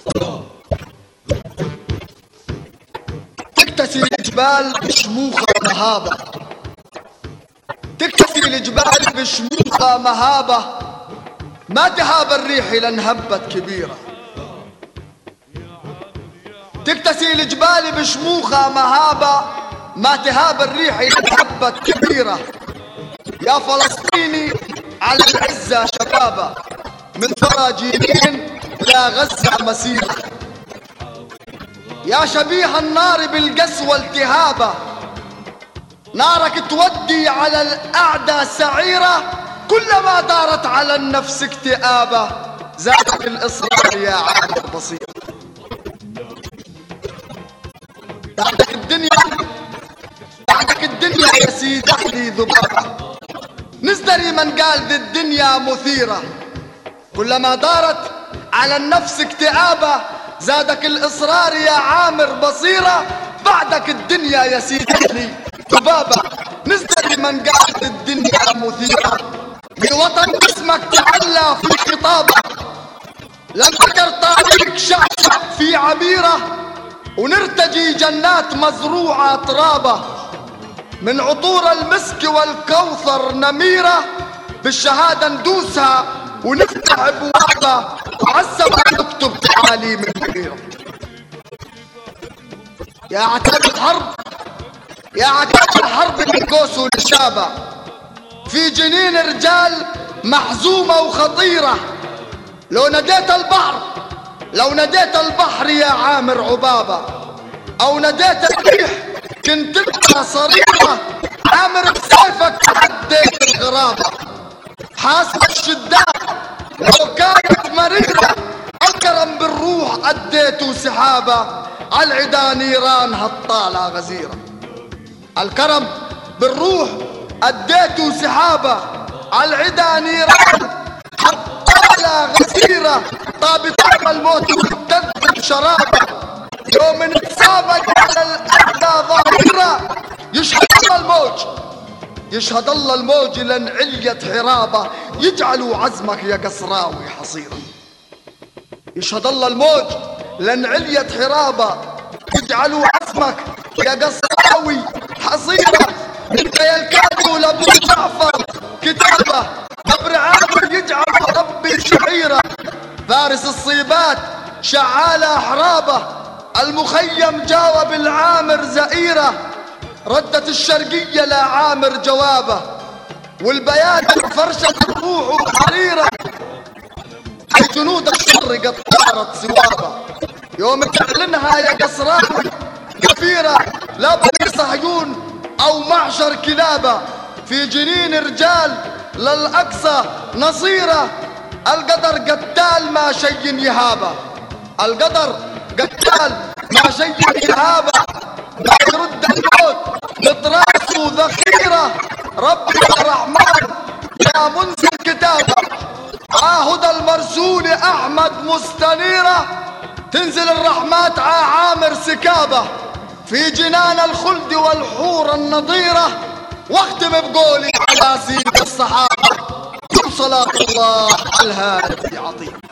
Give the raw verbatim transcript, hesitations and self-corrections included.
تكتسي الجبال بشموخها مهابة، تكتسي الجبال بشموخها مهابة، ما تهاب الريح لان هبت كبيرة. تكتسي الجبال بشموخها مهابة، ما تهاب الريح لان هبت كبيرة. يا فلسطيني على العزة شبابة، من ثرى جيلين لا غزة مسيرة. يا شبيه النار بالقسوة التهابة، نارك تودي على الأعدى سعيرة. كلما دارت على النفس اكتئابة، زادك الإصرار يا عامر بصير. بعدك الدنيا بعدك الدنيا يا سيدي أحلي ذبابة، نزدري من قال ذي الدنيا مثيرة. كلما دارت على النفس اكتئابة، زادك الإصرار يا عامر بصيرة. بعدك الدنيا يا سيدي أحلي ذبابة، نزدري من قال ذي الدنيا مثيرة. بالوطن اسمك تعلى في خطابة، لم تكر طريق شعشع في عبيرة. ونرتجي جنات مزروعة ترابة، من عطور المسك والكوثر نميرة. بالشهادة ندوسها ونفتح ابوابها، وعالسما نكتب تعاليم كبيرة. يا عتاب الحرب يا عتاب الحرب من قوس ونشابة، في جنين رجال محزومة وخطيرة. لو ناديت البحر لو ناديت البحر يا عامر عبابة، او ناديت الريح كنت انت صريحة. عامر بسيفك عديت الغرابة، حاسب الشدات لو كانت مريرة. الكرم بالروح اديته سحابة، عالعدا نيران هالطالة غزيرة. الكرم بالروح اديته سحابة، عالعدا نيران هالطالة غزيرة. طابت الموت وتذب شرابة، يوم نتسابق على الأعدى ظاهرة. يشهد الله الموج يشهد الله الموج لن عليت حرابة، يجعلوا عزمك يا قصراوي حصيرة. يشهد الله الموج لن عليت حرابة، يجعلوا عزمك يا قصراوي حصيرة. انت يا الكاتب لابو جعفر كتابة، قبر عامر يجعل ربي شعيرة. فارس الصيبات شعالة حرابة، المخيم جاوب العامر زئيرة. ردت الشرقية لا عامر جوابه، والبيان فرشت الروح حريرة. هي جنود الشر قد طارت سوابه، يوم تعلنها يا قصراوي كبيرة. لا بني صهيون او معشر كلابة، في جنين رجال للأقصى نصيرة. القدر قتال ما شي يهابه، القدر قتال ما شي يهابه. ما يرد الموت لطراسه ذخيرة. ربي الرحمن يا منزل كتابه، عاهد المرسول احمد مستنيرة. تنزل الرحمات ع عامر سكابة، في جنان الخلد والحور النضيرة. واختم بقولي على سيد الصحابة، صلاة الله على الهادي عظيم.